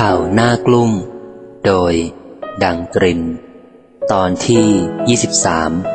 ข่าวหน้ากลุ้มโดยดังตรินตอนที่23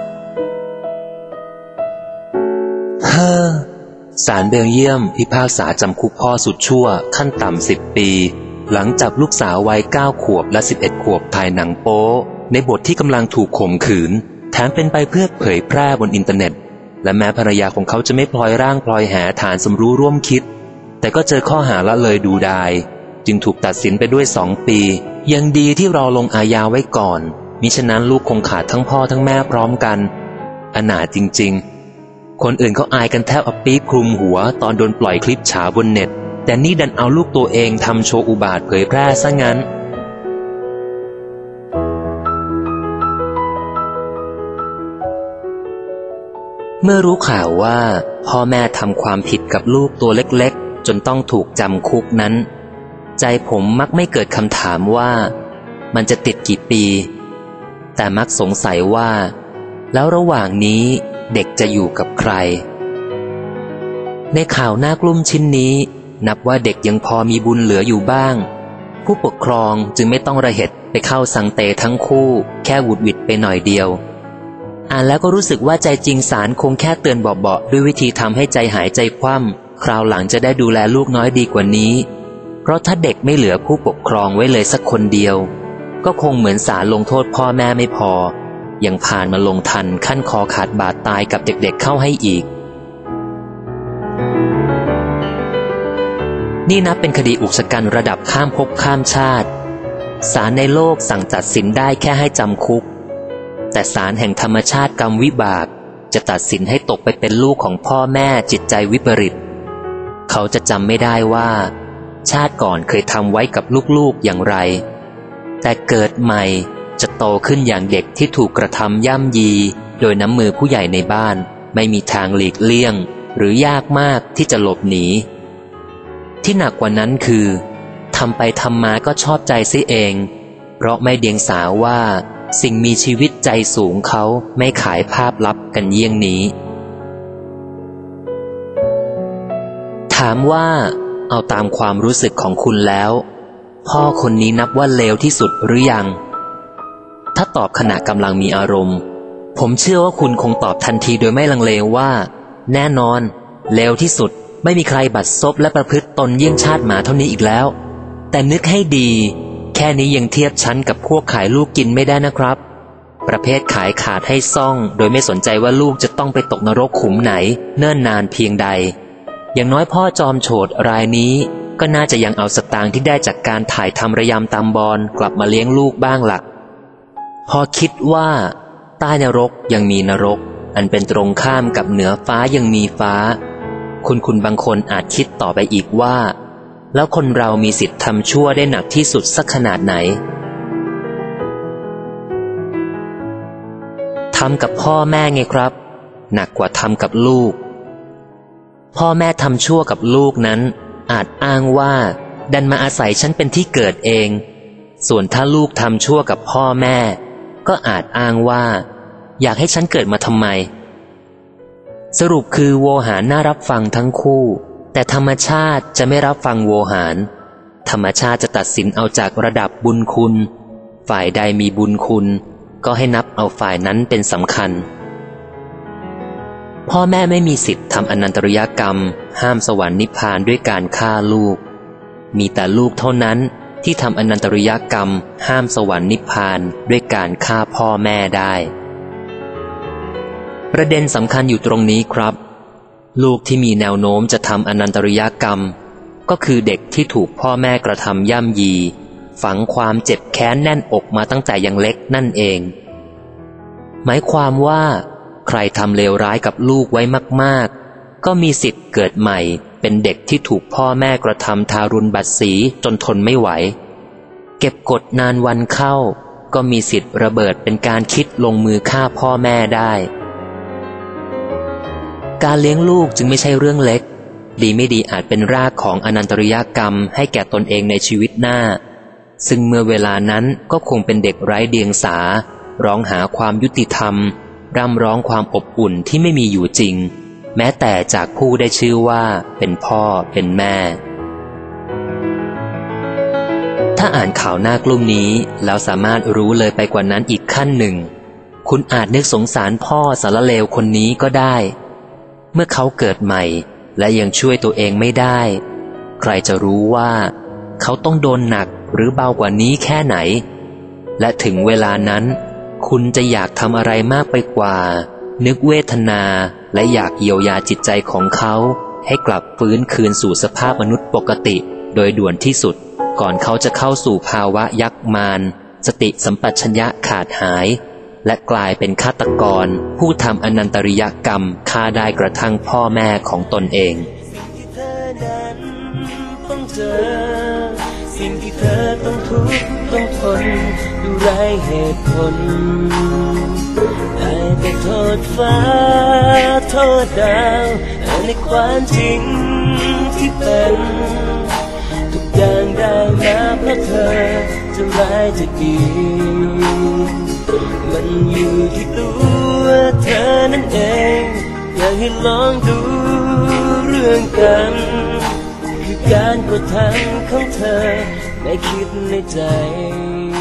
ศาลเบลเยียมพิพากษาจำคุกพ่อสุดชั่วขั้นต่ำ10 ปีหลังจับลูกสาววัย9 ขวบและ11 ขวบถ่ายหนังโป๊ในบทที่กำลังถูกข่มขืนแถมเป็นไปเพื่อเผยแพร่บนอินเทอร์เน็ตและแม้ภรรยาของเขาจะไม่พลอยร่างพลอยแหฐานสมรู้ร่วมคิดแต่ก็เจอข้อหาละเลยดูดายจึงถูกตัดสินไปด้วย2 ปียังดีที่รอลงอาญาไว้ก่อนมิฉะนั้นลูกคงขาดทั้งพ่อทั้งแม่พร้อมกันอนาถจริงๆคนอื่นเขาอายกันแทบเอาปี๊บคลุมหัวตอนโดนปล่อยคลิปฉาบนเน็ตแต่นี่ดันเอาลูกตัวเองทำโชว์อุบาทเผยแพร่ซะงั้นเมื่อรู้ข่าวว่าพ่อแม่ทำความผิดกับลูกตัวเล็กๆจนต้องถูกจำคุกนั้นใจผมมักไม่เกิดคำถามว่ามันจะติดกี่ปีแต่มักสงสัยว่าแล้วระหว่างนี้เด็กจะอยู่กับใครในข่าวหน้ากลุ้มชิ้นนี้นับว่าเด็กยังพอมีบุญเหลืออยู่บ้างผู้ปกครองจึงไม่ต้องระเหตุไปเข้าสังเตทั้งคู่แค่หวุดหวิดไปหน่อยเดียวอ่านแล้วก็รู้สึกว่าใจจริงศาลคงแค่เตือนเบาๆด้วยวิธีทำให้ใจหายใจคว่ำคราวหลังจะได้ดูแลลูกน้อยดีกว่านี้เพราะถ้าเด็กไม่เหลือผู้ปกครองไว้เลยสักคนเดียวก็คงเหมือนศาลลงโทษพ่อแม่ไม่พอยังผ่านมาลงทันขั้นคอขาดบาดตายกับเด็กๆเข้าให้อีกนี่นับเป็นคดีอุกชะกันระดับข้ามภพข้ามชาติศาลในโลกสั่งตัดสินได้แค่ให้จำคุกแต่ศาลแห่งธรรมชาติกรรมวิบากจะตัดสินให้ตกไปเป็นลูกของพ่อแม่จิตใจวิปริตเขาจะจำไม่ได้ว่าชาติก่อนเคยทำไว้กับลูกๆอย่างไรแต่เกิดใหม่จะโตขึ้นอย่างเด็กที่ถูกกระทำย่ำยีโดยน้ำมือผู้ใหญ่ในบ้านไม่มีทางหลีกเลี่ยงหรือยากมากที่จะหลบหนีที่หนักกว่านั้นคือทำไปทำมาก็ชอบใจซิเองเพราะไม่เดียงสาว่าสิ่งมีชีวิตใจสูงเขาไม่ขายภาพลับกันเยี่ยงนี้ถามว่าเอาตามความรู้สึกของคุณแล้วพ่อคนนี้นับว่าเลวที่สุดหรือยังถ้าตอบขณะกำลังมีอารมณ์ผมเชื่อว่าคุณคงตอบทันทีโดยไม่ลังเลว่าแน่นอนเลวที่สุดไม่มีใครบัดซบและประพฤติตนเยี่ยงชาติหมาเท่านี้อีกแล้วแต่นึกให้ดีแค่นี้ยังเทียบชั้นกับพวกขายลูกกินไม่ได้นะครับประเภทขายขาดให้ซ่องโดยไม่สนใจว่าลูกจะต้องไปตกนรกขุมไหนเนิ่นนานเพียงใดอย่างน้อยพ่อจอมโฉดรายนี้ก็น่าจะยังเอาสตางค์ที่ได้จากการถ่ายทำระยำตามบอนกลับมาเลี้ยงลูกบ้างล่ะพอคิดว่าใต้นรกยังมีนรกอันเป็นตรงข้ามกับเหนือฟ้ายังมีฟ้าคุณบางคนอาจคิดต่อไปอีกว่าแล้วคนเรามีสิทธิ์ทำชั่วได้หนักที่สุดสักขนาดไหนทำกับพ่อแม่ไงครับหนักกว่าทำกับลูกพ่อแม่ทำชั่วกับลูกนั้นอาจอ้างว่าดันมาอาศัยฉันเป็นที่เกิดเองส่วนถ้าลูกทำชั่วกับพ่อแม่ก็อาจอ้างว่าอยากให้ฉันเกิดมาทำไมสรุปคือโวหารน่ารับฟังทั้งคู่แต่ธรรมชาติจะไม่รับฟังโวหารธรรมชาติจะตัดสินเอาจากระดับบุญคุณฝ่ายใดมีบุญคุณก็ให้นับเอาฝ่ายนั้นเป็นสำคัญพ่อแม่ไม่มีสิทธิ์ทำอนันตริยกรรมห้ามสวรรค์นิพพานด้วยการฆ่าลูกมีแต่ลูกเท่านั้นที่ทำอนันตริยกรรมห้ามสวรรค์นิพพานด้วยการฆ่าพ่อแม่ได้ประเด็นสำคัญอยู่ตรงนี้ครับลูกที่มีแนวโน้มจะทำอนันตริยกรรมก็คือเด็กที่ถูกพ่อแม่กระทำย่ำยีฝังความเจ็บแค้นแน่นอกมาตั้งแต่ยังเล็กนั่นเองหมายความว่าใครทำเลวร้ายกับลูกไว้มากๆก็มีสิทธิ์เกิดใหม่เป็นเด็กที่ถูกพ่อแม่กระทำทารุณบัดสีจนทนไม่ไหวเก็บกดนานวันเข้าก็มีสิทธิ์ระเบิดเป็นการคิดลงมือฆ่าพ่อแม่ได้การเลี้ยงลูกจึงไม่ใช่เรื่องเล็กดีไม่ดีอาจเป็นรากของอนันตริยกรรมให้แก่ตนเองในชีวิตหน้าซึ่งเมื่อเวลานั้นก็คงเป็นเด็กไร้เดียงสาร้องหาความยุติธรรมร่ำร้องความอบอุ่นที่ไม่มีอยู่จริงแม้แต่จากผู้ได้ชื่อว่าเป็นพ่อเป็นแม่ถ้าอ่านข่าวหน้ากลุ่มนี้แล้วสามารถรู้เลยไปกว่านั้นอีกขั้นหนึ่งคุณอาจนึกสงสารพ่อสารเลวคนนี้ก็ได้เมื่อเขาเกิดใหม่และยังช่วยตัวเองไม่ได้ใครจะรู้ว่าเขาต้องโดนหนักหรือเบากว่านี้แค่ไหนและถึงเวลานั้นคุณจะอยากทำอะไรมากไปกว่านึกเวทนาและอยากเยียวยาจิตใจของเขาให้กลับฟื้นคืนสู่สภาพมนุษย์ปกติโดยด่วนที่สุดก่อนเขาจะเข้าสู่ภาวะยักษ์มารสติสัมปชัญญะขาดหายและกลายเป็นฆาตกรผู้ทำอนันตริยกรรมฆ่าได้กระทั่งพ่อแม่ของตนเองสิ่งที่เธอต้องทุกข์ต้องทนดูไร้เหตุผลได้แต่โทษฟ้าโทษดาวในความจริงที่เป็นทุกอย่างได้มาเพราะเธอจะร้ายจะดีมันอยู่ที่ตัวเธอนั่นเองอยากให้ลองดูเรื่องกันคือการกระทำของเธอไม่คิดในใจ